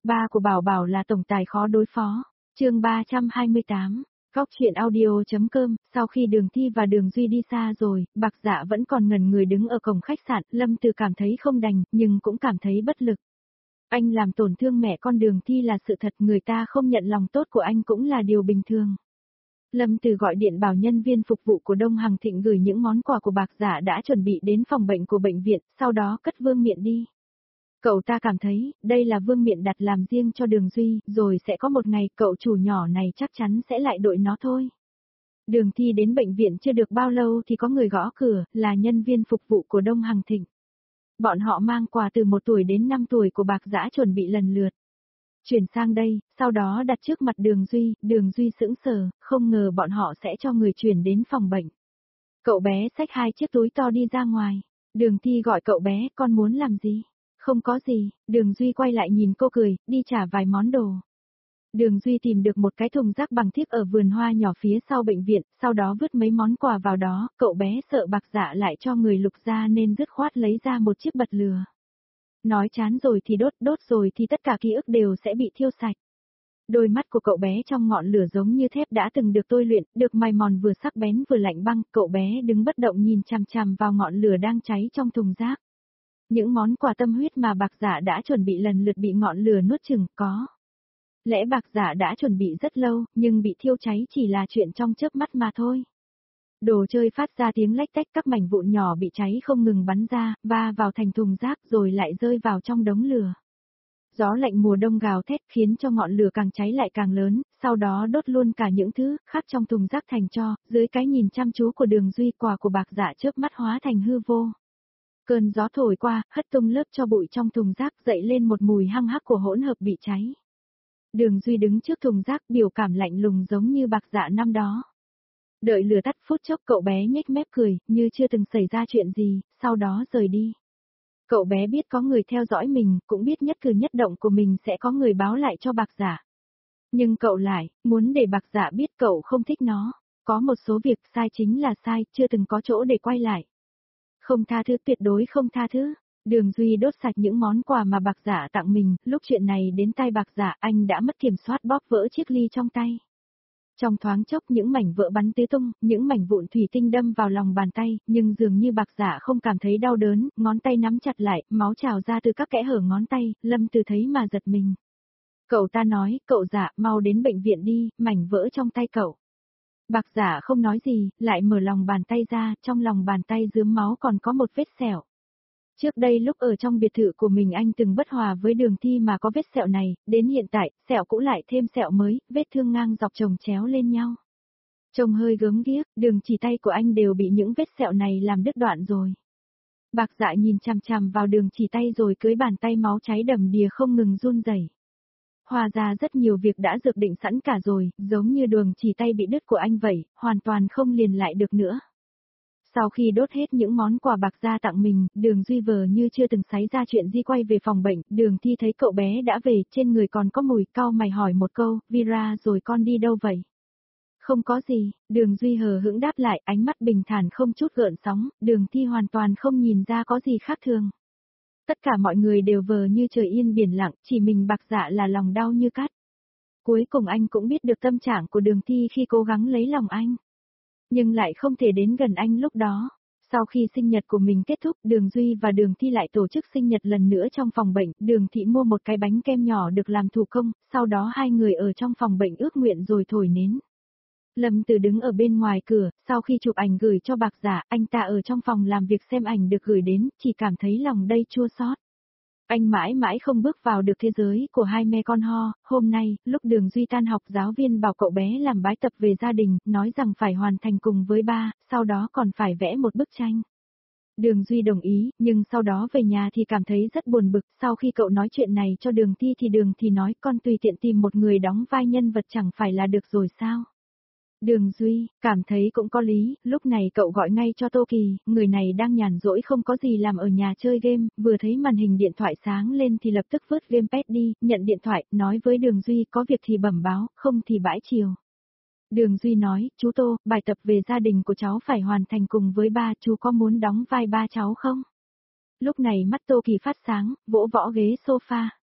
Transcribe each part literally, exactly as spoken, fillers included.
Ba của Bảo Bảo là tổng tài khó đối phó. Chương ba trăm hai mươi tám. Góc truyện audio.com. Sau khi Đường Thi và Đường Duy đi xa rồi, Bạc Dạ vẫn còn ngẩn người đứng ở cổng khách sạn, Lâm Từ cảm thấy không đành, nhưng cũng cảm thấy bất lực. Anh làm tổn thương mẹ con Đường Thi là sự thật, người ta không nhận lòng tốt của anh cũng là điều bình thường. Lâm Từ gọi điện bảo nhân viên phục vụ của Đông Hằng Thịnh gửi những món quà của Bạc Dạ đã chuẩn bị đến phòng bệnh của bệnh viện, sau đó cất vương miện đi. Cậu ta cảm thấy, đây là vương miện đặt làm riêng cho Đường Duy, rồi sẽ có một ngày cậu chủ nhỏ này chắc chắn sẽ lại đội nó thôi. Đường Thi đến bệnh viện chưa được bao lâu thì có người gõ cửa, là nhân viên phục vụ của Đông Hằng Thịnh. Bọn họ mang quà từ một tuổi đến năm tuổi của Bạc Dã chuẩn bị lần lượt. Chuyển sang đây, sau đó đặt trước mặt Đường Duy, Đường Duy sững sờ, không ngờ bọn họ sẽ cho người chuyển đến phòng bệnh. Cậu bé xách hai chiếc túi to đi ra ngoài. Đường Thi gọi cậu bé, con muốn làm gì? Không có gì, Đường Duy quay lại nhìn cô cười, đi trả vài món đồ. Đường Duy tìm được một cái thùng rác bằng thiếc ở vườn hoa nhỏ phía sau bệnh viện, sau đó vứt mấy món quà vào đó, cậu bé sợ Bạc Dạ lại cho người lục ra nên dứt khoát lấy ra một chiếc bật lửa. Nói chán rồi thì đốt, đốt rồi thì tất cả ký ức đều sẽ bị thiêu sạch. Đôi mắt của cậu bé trong ngọn lửa giống như thép đã từng được tôi luyện, được mài mòn vừa sắc bén vừa lạnh băng, cậu bé đứng bất động nhìn chằm chằm vào ngọn lửa đang cháy trong thùng rác. Những món quà tâm huyết mà Bạc Dạ đã chuẩn bị lần lượt bị ngọn lửa nuốt chửng, có lẽ Bạc Dạ đã chuẩn bị rất lâu, nhưng bị thiêu cháy chỉ là chuyện trong chớp mắt mà thôi. Đồ chơi phát ra tiếng lách tách, các mảnh vụn nhỏ bị cháy không ngừng bắn ra, va vào thành thùng rác rồi lại rơi vào trong đống lửa. Gió lạnh mùa đông gào thét khiến cho ngọn lửa càng cháy lại càng lớn, sau đó đốt luôn cả những thứ khác trong thùng rác thành tro, dưới cái nhìn chăm chú của Đường Duy, quà của Bạc Dạ chớp mắt hóa thành hư vô. Cơn gió thổi qua, hất tung lớp tro bụi trong thùng rác, dậy lên một mùi hăng hắc của hỗn hợp bị cháy. Đường Duy đứng trước thùng rác, biểu cảm lạnh lùng giống như Bạc Dạ năm đó. Đợi lửa tắt phút chốc, cậu bé nhếch mép cười, như chưa từng xảy ra chuyện gì, sau đó rời đi. Cậu bé biết có người theo dõi mình, cũng biết nhất cử nhất động của mình sẽ có người báo lại cho Bạc Dạ. Nhưng cậu lại, muốn để Bạc Dạ biết cậu không thích nó. Có một số việc sai chính là sai, chưa từng có chỗ để quay lại. Không tha thứ, tuyệt đối không tha thứ. Đường Duy đốt sạch những món quà mà Bạc Dạ tặng mình, lúc chuyện này đến tai Bạc Dạ, anh đã mất kiểm soát bóp vỡ chiếc ly trong tay. Trong thoáng chốc những mảnh vỡ bắn tứ tung, những mảnh vụn thủy tinh đâm vào lòng bàn tay, nhưng dường như Bạc Dạ không cảm thấy đau đớn, ngón tay nắm chặt lại, máu trào ra từ các kẽ hở ngón tay, Lâm Từ thấy mà giật mình. Cậu ta nói, cậu Dạ, mau đến bệnh viện đi, mảnh vỡ trong tay cậu. Bạc Dạ không nói gì, lại mở lòng bàn tay ra, trong lòng bàn tay rướm máu còn có một vết sẹo. Trước đây lúc ở trong biệt thự của mình anh từng bất hòa với Đường Thi mà có vết sẹo này, đến hiện tại, sẹo cũ lại thêm sẹo mới, vết thương ngang dọc chồng chéo lên nhau. Trông hơi gớm ghiếc, đường chỉ tay của anh đều bị những vết sẹo này làm đứt đoạn rồi. Bạc Dạ nhìn chằm chằm vào đường chỉ tay rồi cưới bàn tay máu cháy đầm đìa không ngừng run rẩy. Hòa ra rất nhiều việc đã dược định sẵn cả rồi, giống như đường chỉ tay bị đứt của anh vậy, hoàn toàn không liền lại được nữa. Sau khi đốt hết những món quà Bạc Gia tặng mình, Đường Duy vờ như chưa từng xảy ra chuyện gì quay về phòng bệnh, Đường Thi thấy cậu bé đã về, trên người còn có mùi, cau mày hỏi một câu, Vira rồi con đi đâu vậy? Không có gì, Đường Duy hờ hững đáp lại, ánh mắt bình thản không chút gợn sóng, Đường Thi hoàn toàn không nhìn ra có gì khác thường. Tất cả mọi người đều vờ như trời yên biển lặng, chỉ mình Bạc Dạ là lòng đau như cắt. Cuối cùng anh cũng biết được tâm trạng của Đường Thi khi cố gắng lấy lòng anh. Nhưng lại không thể đến gần anh lúc đó. Sau khi sinh nhật của mình kết thúc, Đường Duy và Đường Thi lại tổ chức sinh nhật lần nữa trong phòng bệnh, Đường Thị mua một cái bánh kem nhỏ được làm thủ công, sau đó hai người ở trong phòng bệnh ước nguyện rồi thổi nến. Lâm Từ đứng ở bên ngoài cửa, sau khi chụp ảnh gửi cho Bạc Dạ, anh ta ở trong phòng làm việc xem ảnh được gửi đến, chỉ cảm thấy lòng đây chua xót. Anh mãi mãi không bước vào được thế giới của hai mẹ con ho, hôm nay, lúc Đường Duy tan học giáo viên bảo cậu bé làm bài tập về gia đình, nói rằng phải hoàn thành cùng với ba, sau đó còn phải vẽ một bức tranh. Đường Duy đồng ý, nhưng sau đó về nhà thì cảm thấy rất buồn bực, sau khi cậu nói chuyện này cho Đường Thi thì Đường Thi nói con tùy tiện tìm một người đóng vai nhân vật chẳng phải là được rồi sao? Đường Duy, cảm thấy cũng có lý, lúc này cậu gọi ngay cho Tô Kỳ, người này đang nhàn rỗi không có gì làm ở nhà chơi game, vừa thấy màn hình điện thoại sáng lên thì lập tức vứt gamepad đi, nhận điện thoại, nói với Đường Duy có việc thì bẩm báo, không thì bãi chiều. Đường Duy nói, chú Tô, bài tập về gia đình của cháu phải hoàn thành cùng với ba, chú có muốn đóng vai ba cháu không? Lúc này mắt Tô Kỳ phát sáng, vỗ võ ghế sofa.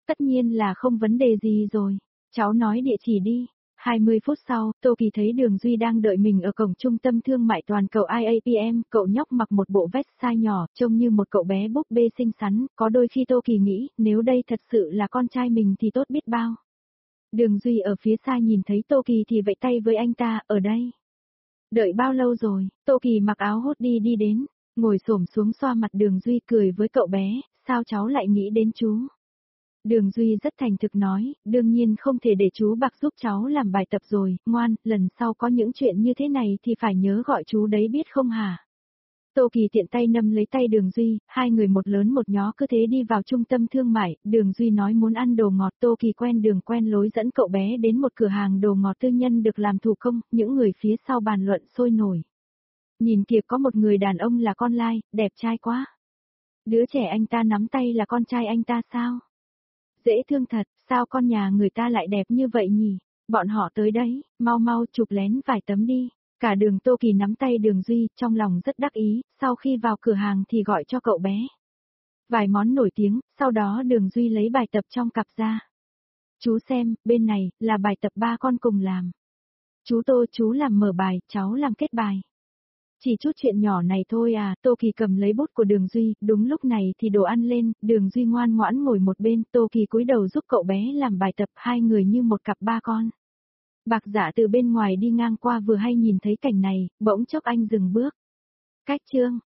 Tất nhiên là không vấn đề gì rồi. Cháu nói địa chỉ đi. hai mươi phút sau, Tô Kỳ thấy Đường Duy đang đợi mình ở cổng trung tâm thương mại toàn cầu i a pê em, cậu nhóc mặc một bộ vest size nhỏ, trông như một cậu bé búp bê xinh xắn, có đôi khi Tô Kỳ nghĩ, nếu đây thật sự là con trai mình thì tốt biết bao. Đường Duy ở phía xa nhìn thấy Tô Kỳ thì vẫy tay với anh ta, ở đây. Đợi bao lâu rồi, Tô Kỳ mặc áo hoodie đi đến, ngồi xổm xuống xoa mặt Đường Duy cười với cậu bé, sao cháu lại nghĩ đến chú? Đường Duy rất thành thực nói, đương nhiên không thể để chú Bạc giúp cháu làm bài tập rồi, ngoan, lần sau có những chuyện như thế này thì phải nhớ gọi chú đấy biết không hả? Tô Kỳ tiện tay nắm lấy tay Đường Duy, hai người một lớn một nhỏ cứ thế đi vào trung tâm thương mại, Đường Duy nói muốn ăn đồ ngọt, Tô Kỳ quen đường quen lối dẫn cậu bé đến một cửa hàng đồ ngọt tư nhân được làm thủ công, những người phía sau bàn luận sôi nổi. Nhìn kìa có một người đàn ông là con lai, đẹp trai quá. Đứa trẻ anh ta nắm tay là con trai anh ta sao? Dễ thương thật, sao con nhà người ta lại đẹp như vậy nhỉ? Bọn họ tới đấy, mau mau chụp lén vài tấm đi. Cả đường Tô Kỳ nắm tay Đường Duy, trong lòng rất đắc ý, sau khi vào cửa hàng thì gọi cho cậu bé. Vài món nổi tiếng, sau đó Đường Duy lấy bài tập trong cặp ra. Chú xem, bên này, là bài tập ba con cùng làm. Chú Tô, chú làm mở bài, cháu làm kết bài. Chỉ chút chuyện nhỏ này thôi à, Tô Kỳ cầm lấy bút của Đường Duy, đúng lúc này thì đồ ăn lên, Đường Duy ngoan ngoãn ngồi một bên, Tô Kỳ cúi đầu giúp cậu bé làm bài tập, hai người như một cặp ba con. Bạc Dạ từ bên ngoài đi ngang qua vừa hay nhìn thấy cảnh này, bỗng chốc anh dừng bước. Cách chương